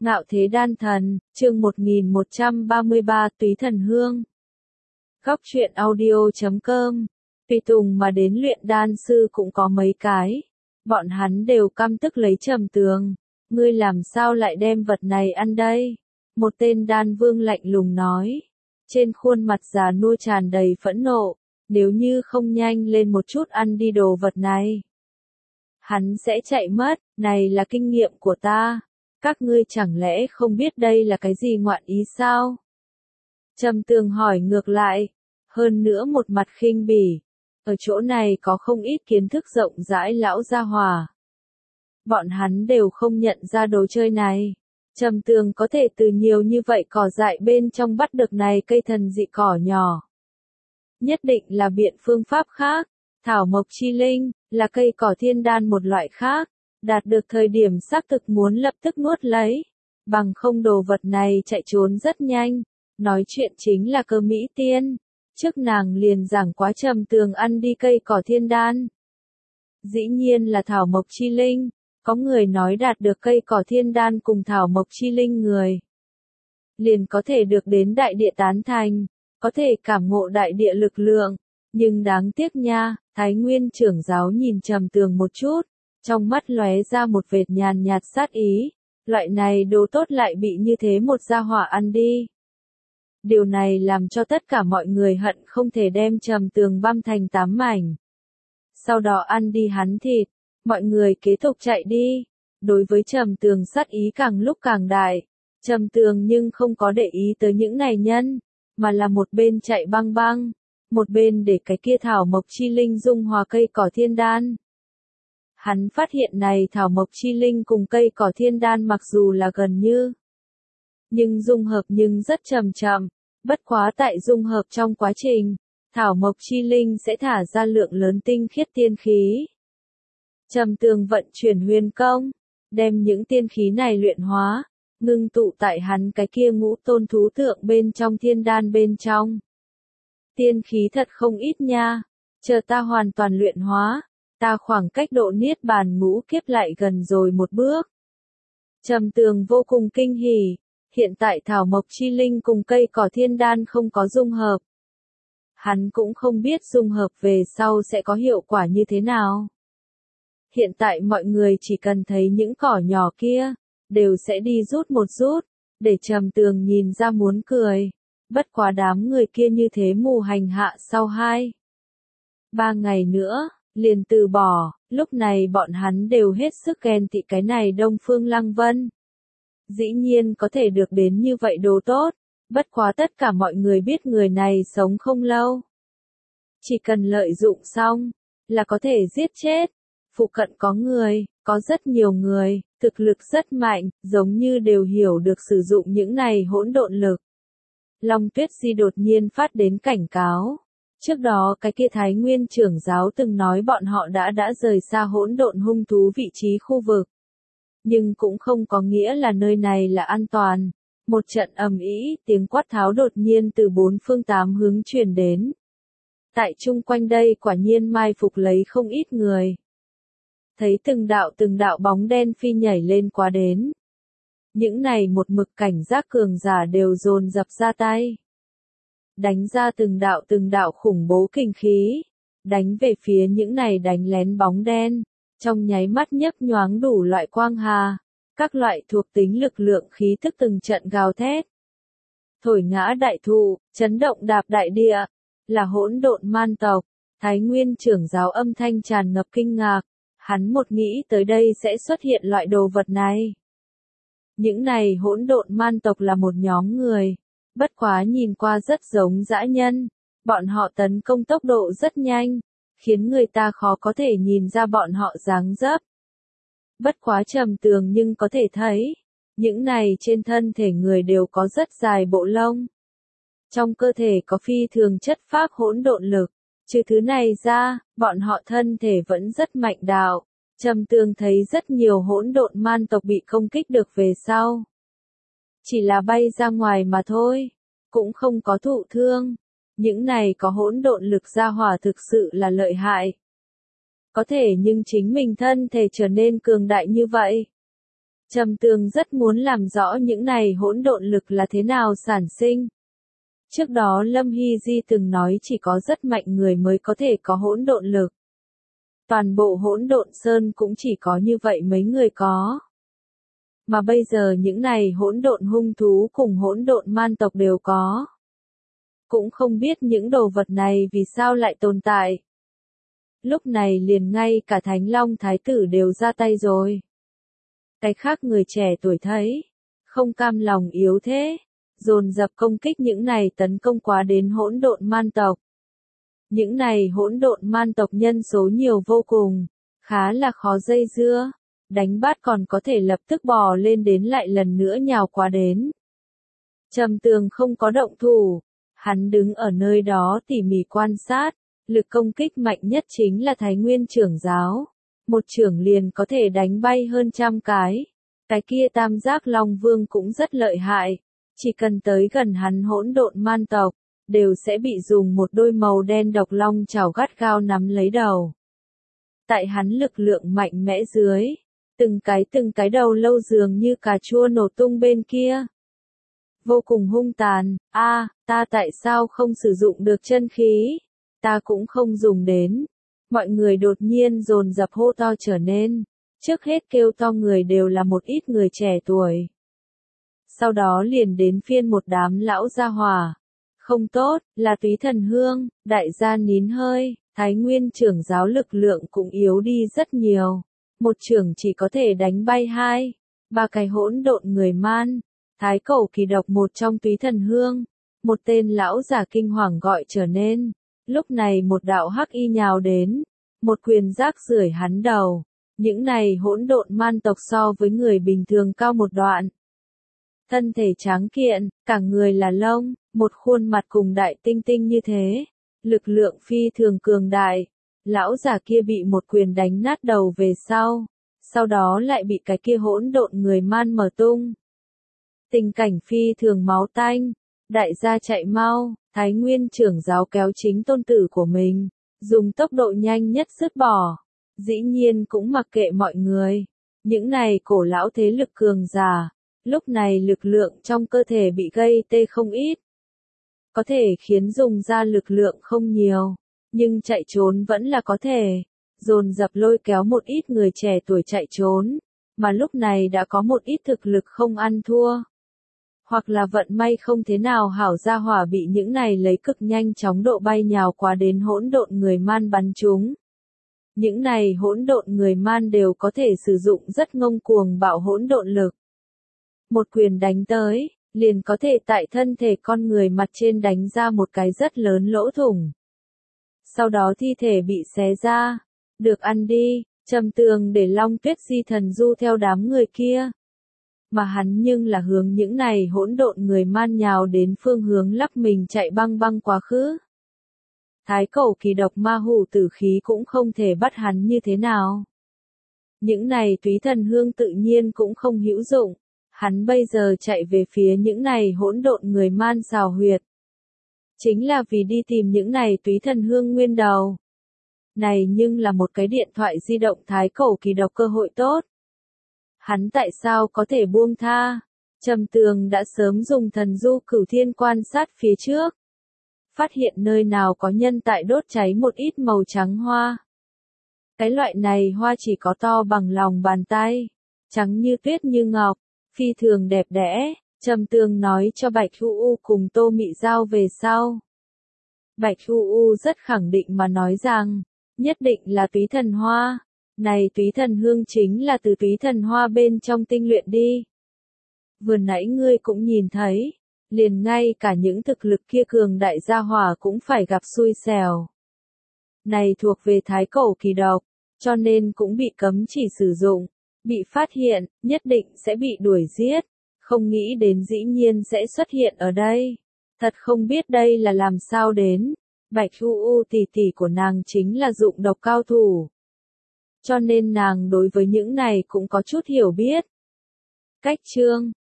Ngạo thế đan thần, chương 1133 Túy thần hương. Góc truyện audio.com. Tùy tùng mà đến luyện đan sư cũng có mấy cái. Bọn hắn đều căm tức lấy Trầm Tường. Ngươi làm sao lại đem vật này ăn đây? Một tên đan vương lạnh lùng nói. Trên khuôn mặt già nua tràn đầy phẫn nộ. Nếu như không nhanh lên một chút ăn đi đồ vật này, hắn sẽ chạy mất. Này là kinh nghiệm của ta. Các ngươi chẳng lẽ không biết đây là cái gì ngoạn ý sao? Trầm Tường hỏi ngược lại. Hơn nữa một mặt khinh bỉ. Ở chỗ này có không ít kiến thức rộng rãi lão gia hỏa. Bọn hắn đều không nhận ra đồ chơi này. Trầm Tường có thể từ nhiều như vậy cỏ dại bên trong bắt được này cây thần dị cỏ nhỏ. Nhất định là biện phương pháp khác. Thảo mộc chi linh, là cây cỏ thiên đan một loại khác. Đạt được thời điểm xác thực muốn lập tức nuốt lấy. Bằng không đồ vật này chạy trốn rất nhanh. Nói chuyện chính là Cơ Mỹ Tiên. Trước nàng liền giảng quá Trầm Tường ăn đi cây cỏ thiên đan. Dĩ nhiên là thảo mộc chi linh. Có người nói đạt được cây cỏ thiên đan cùng thảo mộc chi linh người. Liền có thể được đến đại địa tán thành. Có thể cảm ngộ đại địa lực lượng. Nhưng đáng tiếc nha, Thái Nguyên trưởng giáo nhìn Trầm Tường một chút. Trong mắt lóe ra một vệt nhàn nhạt sát ý. Loại này đồ tốt lại bị như thế một gia hỏa ăn đi. Điều này làm cho tất cả mọi người hận không thể đem Trầm Tường băm thành 8 mảnh. Sau đó ăn đi hắn thịt. Mọi người kế tục chạy đi. Đối với Trầm Tường sát ý càng lúc càng đại. Trầm Tường nhưng không có để ý tới những này nhân. Mà là một bên chạy băng băng. Một bên để cái kia thảo mộc chi linh dung hòa cây cỏ thiên đan. Hắn phát hiện này thảo mộc chi linh cùng cây cỏ thiên đan mặc dù là gần như. Nhưng dung hợp nhưng rất chậm chậm. Bất quá tại dung hợp trong quá trình. Thảo mộc chi linh sẽ thả ra lượng lớn tinh khiết tiên khí. Trầm Tường vận chuyển huyền công. Đem những tiên khí này luyện hóa. Ngưng tụ tại hắn cái kia ngũ tôn thú tượng bên trong thiên đan bên trong. Tiên khí thật không ít nha. Chờ ta hoàn toàn luyện hóa. Ta khoảng cách độ niết bàn ngũ kiếp lại gần rồi một bước. Trầm Tường vô cùng kinh hỉ. Hiện tại thảo mộc chi linh cùng cây cỏ thiên đan không có dung hợp. Hắn cũng không biết dung hợp về sau sẽ có hiệu quả như thế nào. Hiện tại mọi người chỉ cần thấy những cỏ nhỏ kia, đều sẽ đi rút một rút, để Trầm Tường nhìn ra muốn cười. Bất quá đám người kia như thế mù hành hạ sau 2-3 ngày nữa, liền từ bỏ. Lúc này bọn hắn đều hết sức ghen tị cái này Đông Phương Lăng Vân. Dĩ nhiên có thể được đến như vậy đồ tốt. Bất quá tất cả mọi người biết người này sống không lâu. Chỉ cần lợi dụng xong, là có thể giết chết. Phụ cận có người, có rất nhiều người, thực lực rất mạnh, giống như đều hiểu được sử dụng những này hỗn độn lực. Long Tuyết Di đột nhiên phát đến cảnh cáo. Trước đó cái kia Thái Nguyên trưởng giáo từng nói bọn họ đã rời xa hỗn độn hung thú vị trí khu vực. Nhưng cũng không có nghĩa là nơi này là an toàn. Một trận ầm ĩ, tiếng quát tháo đột nhiên từ 4 phương 8 hướng truyền đến. Tại chung quanh đây quả nhiên mai phục lấy không ít người. Thấy từng đạo bóng đen phi nhảy lên quá đến. Những này một mực cảnh giác cường giả đều dồn dập ra tay. Đánh ra từng đạo khủng bố kinh khí. Đánh về phía những này đánh lén bóng đen. Trong nháy mắt nhấp nhoáng đủ loại quang hà. Các loại thuộc tính lực lượng khí thức từng trận gào thét. Thổi ngã đại thụ, chấn động đạp đại địa. Là hỗn độn man tộc. Thái Nguyên trưởng giáo âm thanh tràn ngập kinh ngạc. Hắn một nghĩ tới đây sẽ xuất hiện loại đồ vật này. Những này hỗn độn man tộc là một nhóm người. Bất quá nhìn qua rất giống dã nhân. Bọn họ tấn công tốc độ rất nhanh. Khiến người ta khó có thể nhìn ra bọn họ dáng dấp. Bất quá Trầm Tường nhưng có thể thấy. Những này trên thân thể người đều có rất dài bộ lông. Trong cơ thể có phi thường chất phác hỗn độn lực. Trừ thứ này ra, bọn họ thân thể vẫn rất mạnh đạo. Trầm Tường thấy rất nhiều hỗn độn man tộc bị công kích được về sau. Chỉ là bay ra ngoài mà thôi. Cũng không có thụ thương. Những này có hỗn độn lực gia hỏa thực sự là lợi hại. Có thể nhưng chính mình thân thể trở nên cường đại như vậy. Trầm Tường rất muốn làm rõ những này hỗn độn lực là thế nào sản sinh. Trước đó Lâm Hy Di từng nói chỉ có rất mạnh người mới có thể có hỗn độn lực. Toàn bộ hỗn độn sơn cũng chỉ có như vậy mấy người có. Mà bây giờ những này hỗn độn hung thú cùng hỗn độn man tộc đều có. Cũng không biết những đồ vật này vì sao lại tồn tại. Lúc này liền ngay cả Thánh Long Thái tử đều ra tay rồi. Cái khác người trẻ tuổi thấy, không cam lòng yếu thế, dồn dập công kích những này tấn công quá đến hỗn độn man tộc. Những này hỗn độn man tộc nhân số nhiều vô cùng, khá là khó dây dưa, đánh bát còn có thể lập tức bò lên đến lại lần nữa nhào qua đến. Trầm Tường không có động thủ, hắn đứng ở nơi đó tỉ mỉ quan sát, lực công kích mạnh nhất chính là Thái Nguyên trưởng giáo. Một trưởng liền có thể đánh bay hơn 100 cái. Cái kia Tam Giác Long Vương cũng rất lợi hại. Chỉ cần tới gần hắn hỗn độn man tộc, đều sẽ bị dùng một đôi màu đen độc long chảo gắt gao nắm lấy đầu. Tại hắn lực lượng mạnh mẽ dưới, từng cái đầu lâu dường như cà chua nổ tung bên kia. Vô cùng hung tàn, ta tại sao không sử dụng được chân khí? Ta cũng không dùng đến. Mọi người đột nhiên dồn dập hô to trở nên. Trước hết kêu to người đều là một ít người trẻ tuổi. Sau đó liền đến phiên một đám lão gia hỏa. Không tốt, là Túy Thần Hương, đại gia nín hơi, Thái Nguyên trưởng giáo lực lượng cũng yếu đi rất nhiều. Một trưởng chỉ có thể đánh bay 2-3 cái hỗn độn người man. Thái Cẩu Kỳ độc một trong Túy Thần Hương. Một tên lão giả kinh hoàng gọi trở nên. Lúc này một đạo hắc y nhào đến. Một quyền rác rưởi hắn đầu. Những này hỗn độn man tộc so với người bình thường cao một đoạn. Thân thể tráng kiện, cả người là lông, một khuôn mặt cùng đại tinh tinh như thế. Lực lượng phi thường cường đại. Lão giả kia bị một quyền đánh nát đầu về sau đó lại bị cái kia hỗn độn người man mở tung. Tình cảnh phi thường máu tanh, đại gia chạy mau, Thái Nguyên trưởng giáo kéo chính tôn tử của mình, dùng tốc độ nhanh nhất dứt bỏ. Dĩ nhiên cũng mặc kệ mọi người. Những này cổ lão thế lực cường giả, lúc này lực lượng trong cơ thể bị gây tê không ít. Có thể khiến dùng ra lực lượng không nhiều, nhưng chạy trốn vẫn là có thể. Dồn dập lôi kéo một ít người trẻ tuổi chạy trốn, mà lúc này đã có một ít thực lực không ăn thua. Hoặc là vận may không thế nào hảo gia hỏa bị những này lấy cực nhanh chóng độ bay nhào qua đến hỗn độn người man bắn chúng. Những này hỗn độn người man đều có thể sử dụng rất ngông cuồng bạo hỗn độn lực. Một quyền đánh tới, liền có thể tại thân thể con người mặt trên đánh ra một cái rất lớn lỗ thủng. Sau đó thi thể bị xé ra, được ăn đi, Trầm Tường để Long Tuyết Di thần du theo đám người kia. Mà hắn nhưng là hướng những này hỗn độn người man nhào đến phương hướng lắc mình chạy băng băng quá khứ. Thái Cẩu Kỳ độc ma hủ tử khí cũng không thể bắt hắn như thế nào. Những này Túy Thần Hương tự nhiên cũng không hữu dụng. Hắn bây giờ chạy về phía những này hỗn độn người man xào huyệt. Chính là vì đi tìm những này Túy Thần Hương nguyên đầu. Này nhưng là một cái điện thoại di động Thái Cẩu Kỳ độc cơ hội tốt. Hắn tại sao có thể buông tha? Trầm Tường đã sớm dùng thần du cửu thiên quan sát phía trước. Phát hiện nơi nào có nhân tại đốt cháy một ít màu trắng hoa. Cái loại này hoa chỉ có to bằng lòng bàn tay, trắng như tuyết như ngọc, phi thường đẹp đẽ. Trầm Tường nói cho Bạch Hu U cùng Tô Mị Giao về sau. Bạch Hu U rất khẳng định mà nói rằng, nhất định là Túy Thần Hoa. Này Túy Thần Hương chính là từ Túy Thần Hoa bên trong tinh luyện đi. Vừa nãy ngươi cũng nhìn thấy, liền ngay cả những thực lực kia cường đại gia hỏa cũng phải gặp xui xẻo. Này thuộc về Thái Cẩu Kỳ độc, cho nên cũng bị cấm chỉ sử dụng, bị phát hiện, nhất định sẽ bị đuổi giết, không nghĩ đến dĩ nhiên sẽ xuất hiện ở đây. Thật không biết đây là làm sao đến, Bạch Hu U tỷ tỷ của nàng chính là dụng độc cao thủ. Cho nên nàng đối với những này cũng có chút hiểu biết. Cách chương